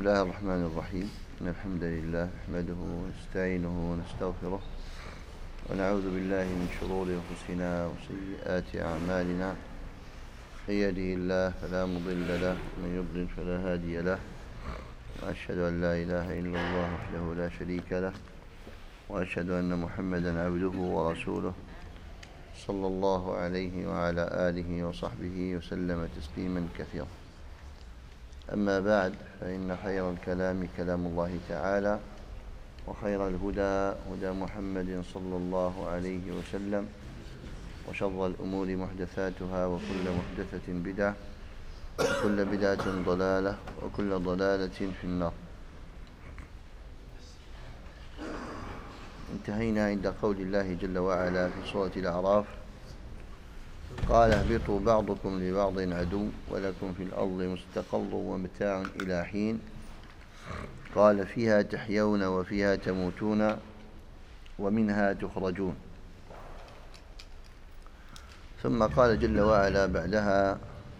الله الرحمن الرحيم. إن الحمد لله نحمده ونستعينه ونستغفره ونعوذ بالله من شرور أنفسنا وسيئات أعمالنا. من يهده الله فلا مضل له ومن يضلل فلا هادي له، وأشهد أن لا إله إلا الله وحده لا شريك له، وأشهد أن محمدا عبده ورسوله صلى الله عليه وعلى آله وصحبه وسلم تسليما كثيرا. أما بعد، فإن خير الكلام كلام الله تعالى، وخير الهدى هدى محمد صلى الله عليه وسلم، وشر الأمور محدثاتها، وكل محدثة بدعة، وكل بدعة ضلالة، وكل ضلالة في النار. انتهينا عند قول الله جل وعلا في سورة الأعراف: قال اهبطوا بعضكم لبعض عدو ولكم في الأرض مستقر ومتاع إلى حين، قال فيها تحيون وفيها تموتون ومنها تخرجون. ثم قال جل وعلا بعدها: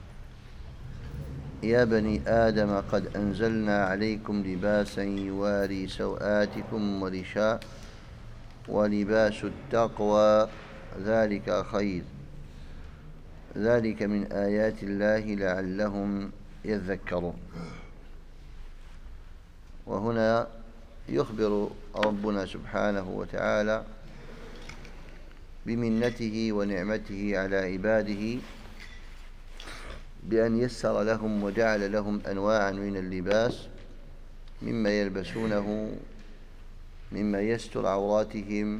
يا بني آدم قد أنزلنا عليكم لباسا يواري سوآتكم ورشاء ولباس التقوى ذلك خير، ذلك من آيات الله لعلهم يذكرون. وهنا يخبر ربنا سبحانه وتعالى بمنته ونعمته على عباده بأن يسر لهم وجعل لهم أنواعا من اللباس مما يلبسونه مما يستر عوراتهم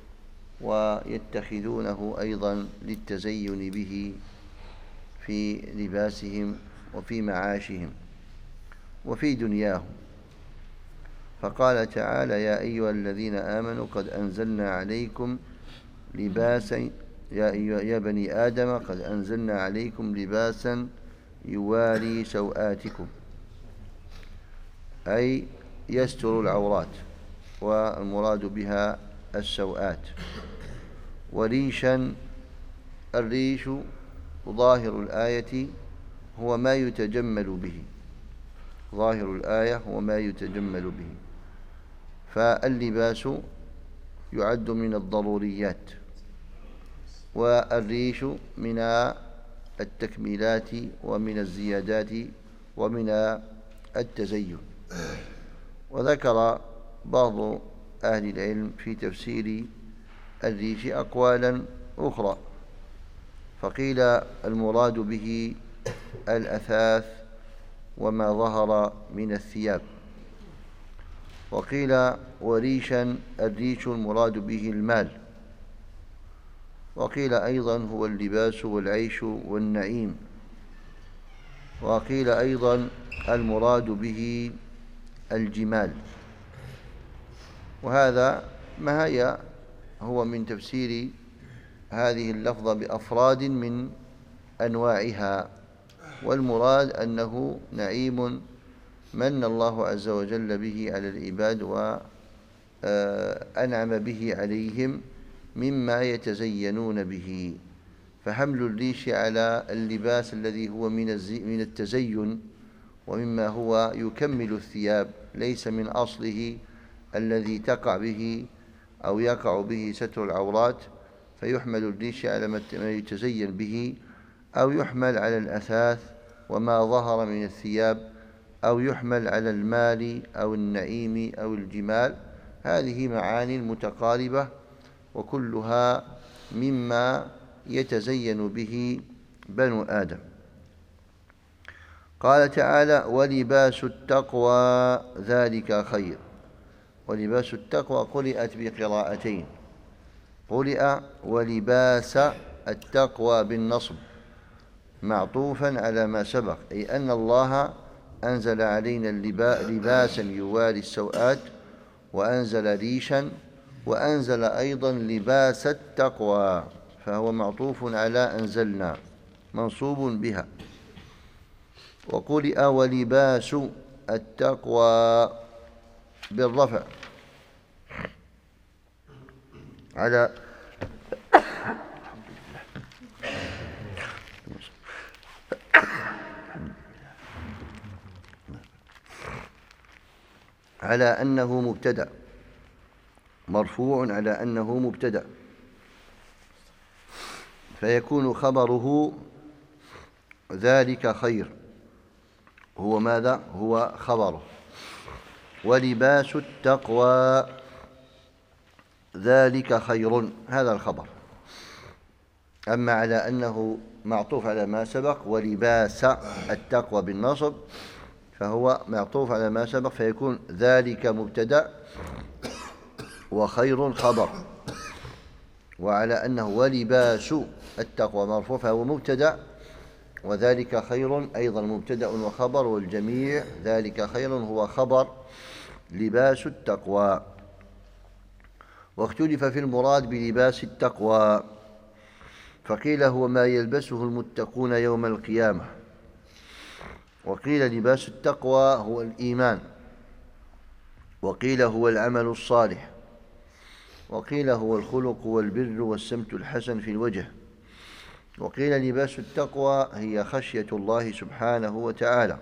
ويتخذونه أيضا للتزين به في لباسهم وفي معاشهم وفي دنياهم. فقال تعالى: يا أيها الذين آمنوا قد أنزلنا عليكم لباسا يا بني آدم قد أنزلنا عليكم لباسا يواري سوآتكم، أي يستر العورات، والمراد بها السوآت. وريشا، الريش ظاهر الآية هو ما يتجمل به، ظاهر الآية هو ما يتجمل به. فاللباس يعد من الضروريات، والريش من التكميلات ومن الزيادات ومن التزين. وذكر بعض أهل العلم في تفسير الريش أقوالا أخرى، فقيل المراد به الأثاث وما ظهر من الثياب، وقيل وريشا الريش المراد به المال، وقيل أيضا هو اللباس والعيش والنعيم، وقيل أيضا المراد به الجمال. وهذا ما هو من تفسير هذه اللفظة بأفراد من أنواعها، والمراد أنه نعيم من الله عز وجل به على العباد وأنعم به عليهم مما يتزينون به. فحمل الريش على اللباس الذي هو من التزين ومما هو يكمل الثياب، ليس من أصله الذي تقع به أو يقع به ستر العورات، فيحمل الريش على ما يتزين به، أو يحمل على الأثاث وما ظهر من الثياب، أو يحمل على المال أو النعيم أو الجمال. هذه معاني متقاربة، وكلها مما يتزين به بنو آدم. قال تعالى: ولباس التقوى ذلك خير. ولباس التقوى قرئت بقراءتين، قرئ ولباس التقوى بالنصب معطوفا على ما سبق، أي أن الله أنزل علينا لباسا يواري السوآت، وأنزل ريشا، وأنزل أيضا لباس التقوى، فهو معطوف على أنزلنا منصوب بها. وقرئ ولباس التقوى بالرفع على على أنه مبتدأ، مرفوع على أنه مبتدأ، فيكون خبره ذلك خير. هو ماذا؟ هو خبره. ولباس التقوى ذلك خير، هذا الخبر. أما على أنه معطوف على ما سبق، ولباس التقوى بالنصب، فهو معطوف على ما سبق، فيكون ذلك مبتدأ وخير خبر. وعلى أنه ولباس التقوى مرفوع، فهو مبتدأ، وذلك خير أيضا مبتدأ وخبر، والجميع ذلك خير هو خبر لباس التقوى. واختلف في المراد بلباس التقوى، فقيل هو ما يلبسه المتقون يوم القيامة، وقيل لباس التقوى هو الإيمان، وقيل هو العمل الصالح، وقيل هو الخلق والبر والسمت الحسن في الوجه، وقيل لباس التقوى هي خشية الله سبحانه وتعالى،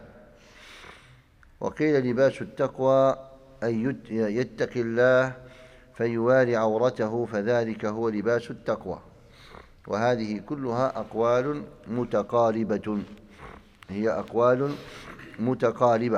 وقيل لباس التقوى أن يتقي الله فيواري عورته، فذلك هو لباس التقوى. وهذه كلها أقوال متقاربة، هي أقوال متقاربة.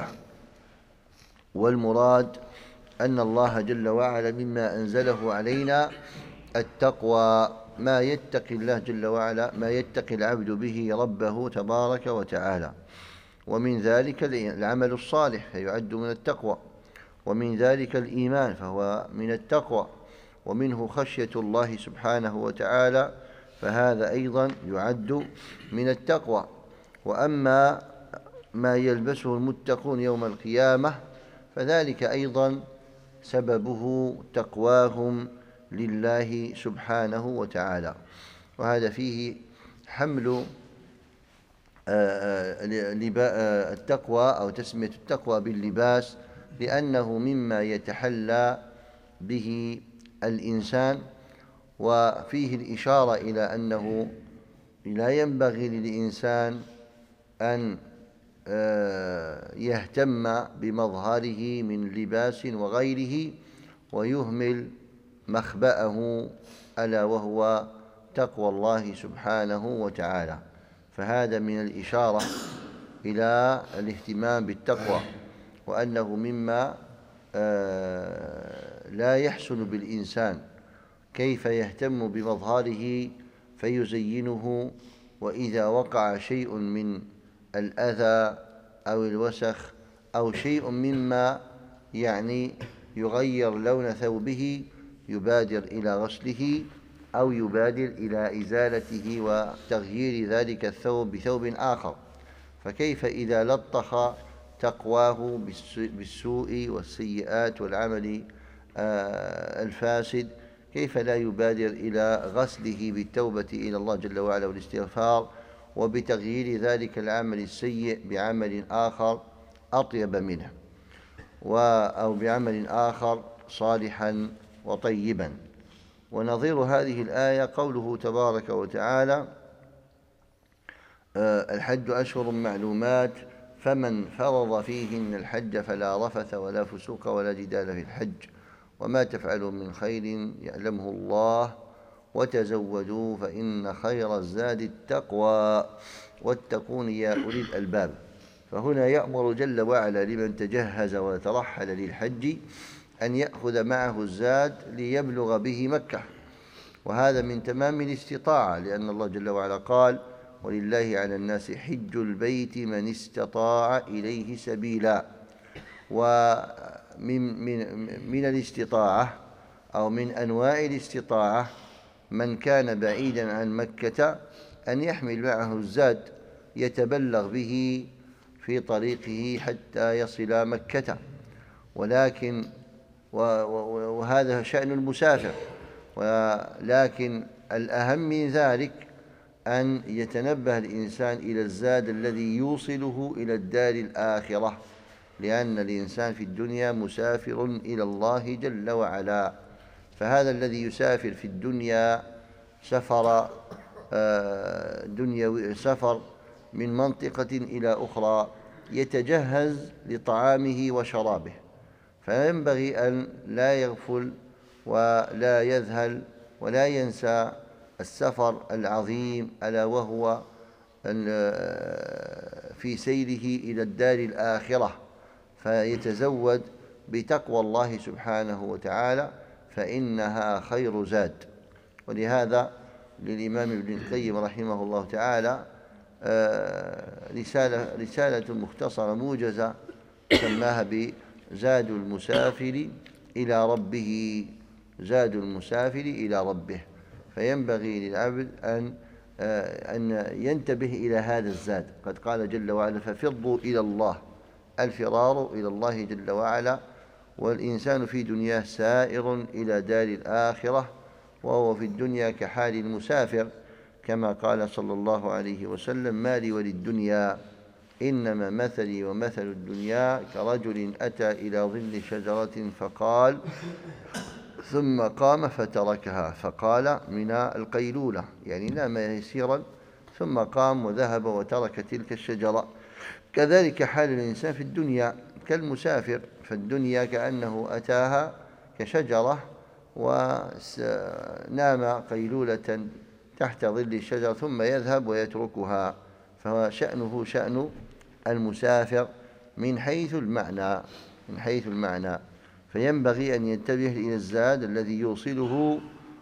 والمراد أن الله جل وعلا مما أنزله علينا التقوى، ما يتقي الله جل وعلا، ما يتقي العبد به ربه تبارك وتعالى. ومن ذلك العمل الصالح فيعد من التقوى، ومن ذلك الإيمان فهو من التقوى، ومنه خشية الله سبحانه وتعالى، فهذا أيضا يعد من التقوى. وأما ما يلبسه المتقون يوم القيامة فذلك أيضا سببه تقواهم لله سبحانه وتعالى. وهذا فيه حمل التقوى أو تسمية التقوى باللباس، لأنه مما يتحلى به الإنسان، وفيه الإشارة إلى أنه لا ينبغي للإنسان أن يهتم بمظهره من لباس وغيره ويهمل مخبأه، ألا وهو تقوى الله سبحانه وتعالى. فهذا من الإشارة إلى الاهتمام بالتقوى، وأنه مما لا يحسن بالإنسان كيف يهتم بمظهره فيزينه، وإذا وقع شيء من الأذى أو الوسخ أو شيء مما يغير لون ثوبه يبادر إلى غسله أو يبادر إلى إزالته وتغيير ذلك الثوب بثوب آخر. فكيف إذا لطخ تقواه بالسوء والسيئات والعمل الفاسد، كيف لا يبادر إلى غسله بالتوبة إلى الله جل وعلا والاستغفار، وبتغيير ذلك العمل السيء بعمل آخر أطيب منه، أو بعمل آخر صالحا وطيبا. ونظير هذه الآية قوله تبارك وتعالى: الحج أشهر معلومات، فمن فرض فيهن الحج فلا رفث ولا فسوق ولا جدال في الحج، وما تفعلوا من خير يعلمه الله، وتزودوا فإن خير الزاد التقوى واتقون يا أولي الألباب. فهنا يأمر جل وعلا لمن تجهز وترحل للحج أن يأخذ معه الزاد ليبلغ به مكة، وهذا من تمام الاستطاعة، لأن الله جل وعلا قال: ولله على الناس حج البيت من استطاع إليه سبيلا. ومن الاستطاعة أو من أنواع الاستطاعة من كان بعيدا عن مكة أن يحمل معه الزاد يتبلغ به في طريقه حتى يصل مكة، ولكن وهذا شأن المسافر. ولكن الأهم من ذلك أن يتنبه الإنسان إلى الزاد الذي يوصله إلى الدار الآخرة، لأن الإنسان في الدنيا مسافر إلى الله جل وعلا. فهذا الذي يسافر في الدنيا سفر من منطقة إلى أخرى يتجهز لطعامه وشرابه، فينبغي أن لا يغفل ولا يذهل ولا ينسى السفر العظيم، ألا وهو في سيره إلى الدار الآخرة، فيتزود بتقوى الله سبحانه وتعالى فإنها خير زاد. ولهذا للإمام ابن القيم رحمه الله تعالى رسالة مختصرة موجزة سماها بزاد المسافر إلى ربه، زاد المسافر إلى ربه. فينبغي للعبد أن ينتبه إلى هذا الزاد. قد قال جل وعلا: ففروا إلى الله، الفرار إلى الله جل وعلا. والإنسان في دنياه سائر إلى دار الآخرة، وهو في الدنيا كحال المسافر، كما قال صلى الله عليه وسلم: ما لي وللدنيا إنما مثلي ومثل الدنيا كرجل أتى إلى ظل شجرة فقال، ثم قام فتركها، فقال من القيلولة، يعني نام يسيرا ثم قام وذهب وترك تلك الشجرة. كذلك حال الإنسان في الدنيا كالمسافر، فالدنيا كأنه أتاها كشجرة ونام قيلولة تحت ظل الشجرة ثم يذهب ويتركها، فهو شأنه شأن المسافر من حيث المعنى. فينبغي أن ينتبه إلى الزاد الذي يوصله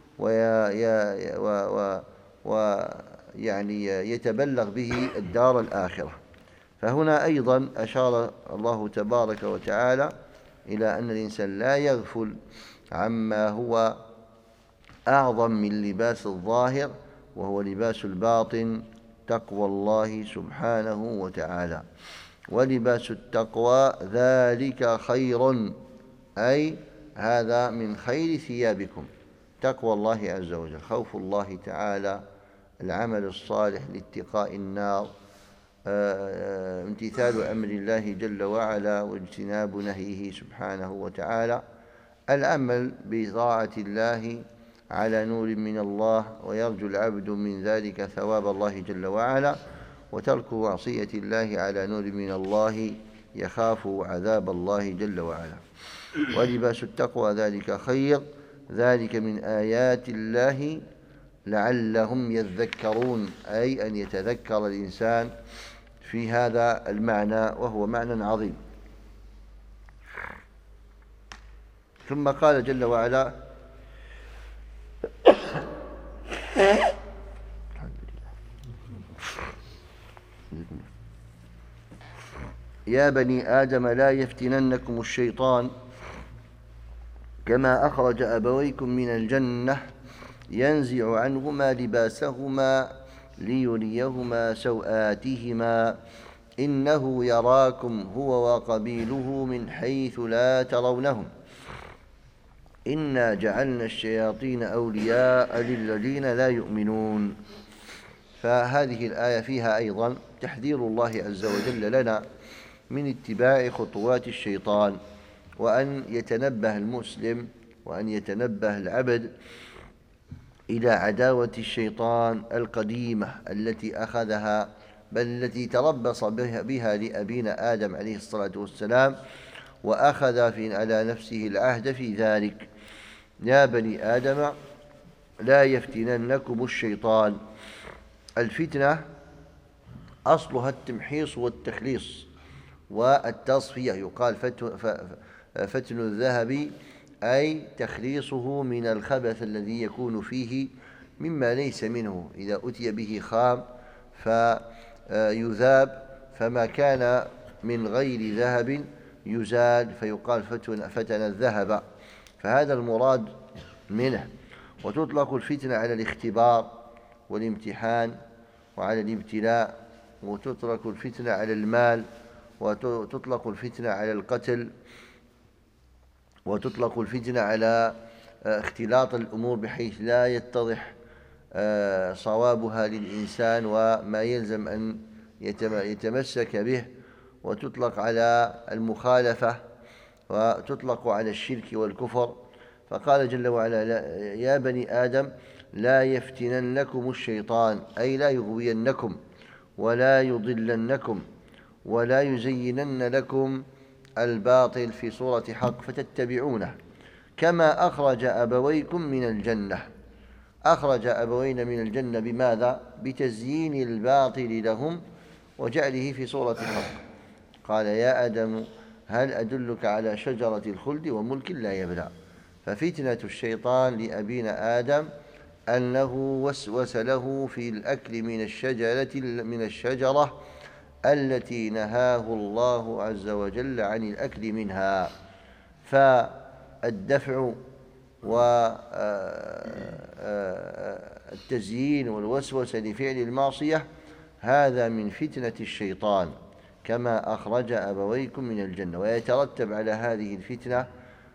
ويعني يتبلغ به الدار الآخرة. فهنا أيضا أشار الله تبارك وتعالى إلى أن الإنسان لا يغفل عما هو أعظم من لباس الظاهر، وهو لباس الباطن، تقوى الله سبحانه وتعالى. ولباس التقوى ذلك خير، أي هذا من خير ثيابكم، تقوى الله عز وجل، خوف الله تعالى، العمل الصالح لاتقاء النار، امتثال أمر الله جل وعلا واجتناب نهيه سبحانه وتعالى، العمل بطاعة الله على نور من الله ويرجو العبد من ذلك ثواب الله جل وعلا، وترك معصية الله على نور من الله يخاف عذاب الله جل وعلا. ولباس التقوى ذلك خير، ذلك من آيات الله لعلهم يذكرون، أي أن يتذكر الإنسان في هذا المعنى، وهو معنى عظيم. ثم قال جل وعلا: يا بني آدم لا يفتننكم الشيطان كما أخرج أبويكم من الجنة ينزع عنهما لباسهما ليريهما سوآتهما إنه يراكم هو وقبيله من حيث لا ترونهم إنا جعلنا الشياطين أولياء للذين لا يؤمنون. فهذه الآية فيها أيضا تحذير الله عز وجل لنا من اتباع خطوات الشيطان، وأن يتنبه المسلم وأن يتنبه العبد إلى عداوة الشيطان القديمة التي أخذها، بل التي تربص بها لأبينا آدم عليه الصلاة والسلام، وأخذ على نفسه العهد في ذلك. يا بني آدم لا يفتننكم الشيطان. الفتنة أصلها التمحيص والتخليص والتصفية، يقال فتن الذهب أي تخليصه من الخبث الذي يكون فيه مما ليس منه، إذا أتي به خام فيذاب، فما كان من غير ذهب يزال، فيقال فتن الذهب، فهذا المراد منه. وتطلق الفتنة على الاختبار والامتحان وعلى الابتلاء، وتطلق الفتنة على المال، وتطلق الفتنة على القتل، وتطلق الفتنة على اختلاط الأمور بحيث لا يتضح صوابها للإنسان وما يلزم أن يتمسك به، وتطلق على المخالفة، وتطلق على الشرك والكفر. فقال جل وعلا: يا بني آدم لا يفتننكم الشيطان، أي لا يغوينكم ولا يضلنكم ولا يزينن لكم الباطل في صورة حق فتتبعونه، كما أخرج أبويكم من الجنة. أخرج أبوين من الجنة بماذا؟ بتزيين الباطل لهم وجعله في صورة حق. قال يا آدم هل أدلك على شجرة الخلد وملك لا يبلى. ففتنة الشيطان لأبينا آدم أنه وسوس له في الأكل من الشجرة التي نهاه الله عز وجل عن الأكل منها. فالدفع والتزيين والوسوسة لفعل المعصية هذا من فتنة الشيطان، كما أخرج أبويكم من الجنة. ويترتب على هذه الفتنة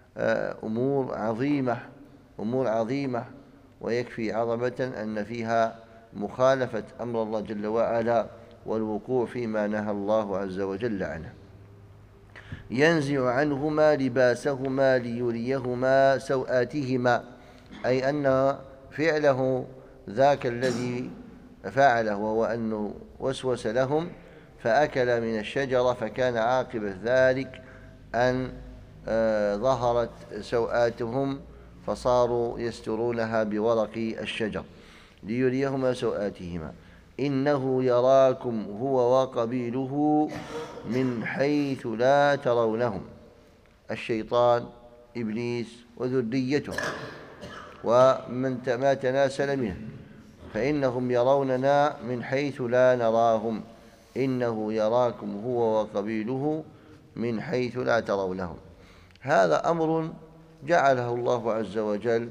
أمور عظيمة، ويكفي عظمة أن فيها مخالفة أمر الله جل وعلا والوقوع فيما نهى الله عز وجل عنه. ينزع عنهما لباسهما ليريهما سوآتهما، أي أن فعله ذاك الذي فعله وهو أنه وسوس لهم فأكل من الشجرة، فكان عاقبة ذلك أن ظهرت سوآتهم فصاروا يسترونها بورق الشجر ليريهما سوآتهما. إنه يراكم هو وقبيله من حيث لا ترونهم، الشيطان إبليس وذريته ومن ما تناسل منه، فإنهم يروننا من حيث لا نراهم. إنه يراكم هو وقبيله من حيث لا ترونهم. هذا أمر جعله الله عز وجل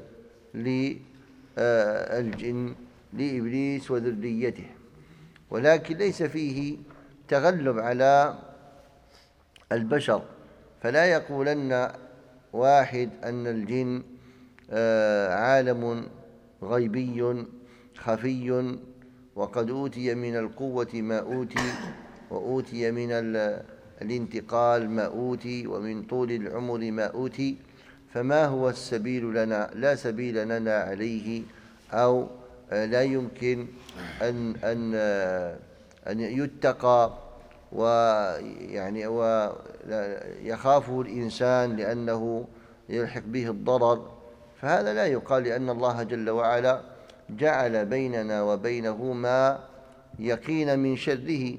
للجن لإبليس وذريته، ولكن ليس فيه تغلب على البشر. فلا يقولن واحد أن الجن عالم غيبي خفي وقد أوتي من القوة ما أوتي، وأوتي من الانتقال ما أوتي، ومن طول العمر ما أوتي، فما هو السبيل لنا؟ لا سبيل لنا عليه، أو لا يمكن أن يتقى ويعني ويخافه الإنسان لأنه يلحق به الضرر. فهذا لا يقال، لأن الله جل وعلا جعل بيننا وبينه ما يقين من شره.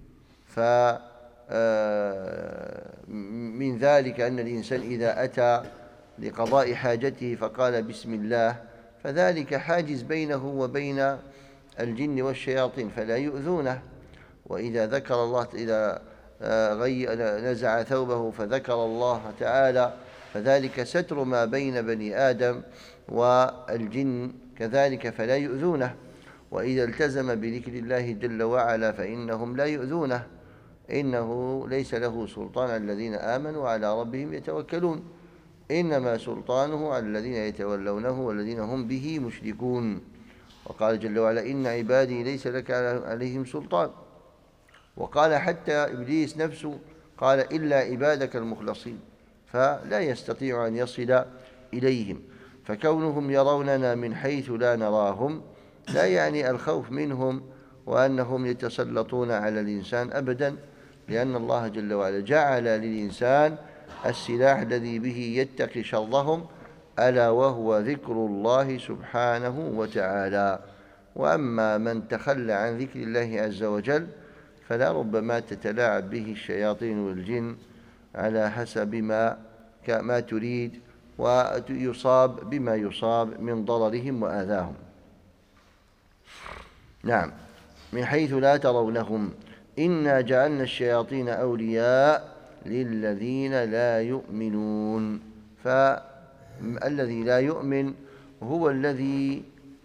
فمن ذلك أن الإنسان إذا أتى لقضاء حاجته فقال بسم الله، فذلك حاجز بينه وبين الجن والشياطين فلا يؤذونه. وإذا ذكر الله، إذا نزع ثوبه فذكر الله تعالى، فذلك ستر ما بين بني آدم والجن كذلك فلا يؤذونه. وإذا التزم بذكر الله جل وعلا فإنهم لا يؤذونه، إنه ليس له سلطان على الذين آمنوا وعلى ربهم يتوكلون، إنما سلطانه على الذين يتولونه والذين هم به مشركون. وقال جل وعلا إن عبادي ليس لك عليهم سلطان. وقال حتى إبليس نفسه قال إلا عبادك المخلصين، فلا يستطيع أن يصل إليهم. فكونهم يروننا من حيث لا نراهم لا يعني الخوف منهم وأنهم يتسلطون على الإنسان أبدا، لأن الله جل وعلا جعل للإنسان السلاح الذي به يتقي شرهم، ألا وهو ذكر الله سبحانه وتعالى. وأما من تخلى عن ذكر الله عز وجل فلا ربما تتلاعب به الشياطين والجن على حسب ما تريد، ويصاب بما يصاب من ضررهم وآذاهم. نعم، من حيث لا ترونهم إنا جعلنا الشياطين أولياء للذين لا يؤمنون. فالذي لا يؤمن هو الذي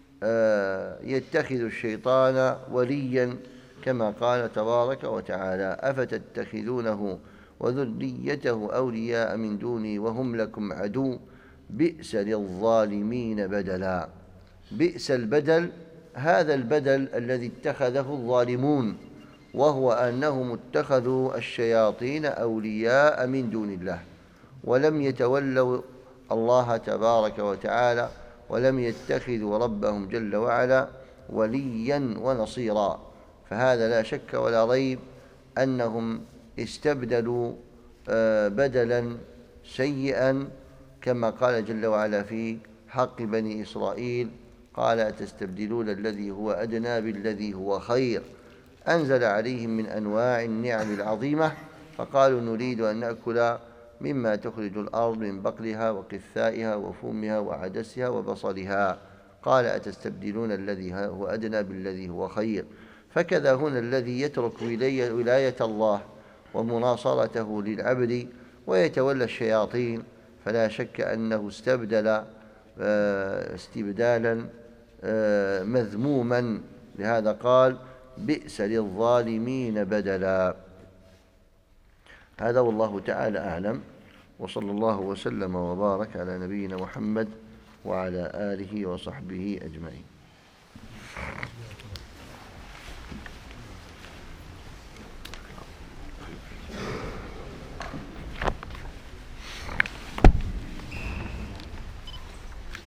يتخذ الشيطان وليا، كما قال تبارك وتعالى أفتتخذونه وذريته أولياء من دوني وهم لكم عدو بئس للظالمين بدلا. بئس البدل، هذا البدل الذي اتخذه الظالمون، وهو أنهم اتخذوا الشياطين أولياء من دون الله ولم يتولوا الله تبارك وتعالى، ولم يتخذوا ربهم جل وعلا وليا ونصيرا. فهذا لا شك ولا ريب أنهم استبدلوا بدلا سيئا، كما قال جل وعلا في حق بني إسرائيل: قال أتستبدلون الذي هو أدنى بالذي هو خير. أنزل عليهم من أنواع النعم العظيمة، فقالوا نريد أن نأكل مما تخرج الأرض من بقلها وقثائها وفومها وعدسها وبصلها. قال أتستبدلون الذي هو أدنى بالذي هو خير. فكذا هنا الذي يترك ولاية الله ومناصرته للعبد ويتولى الشياطين فلا شك أنه استبدل استبدالا مذموما. لهذا قال: بئس للظالمين بدلا. هذا والله تعالى أعلم، وصلى الله وسلم وبارك على نبينا محمد وعلى آله وصحبه أجمعين.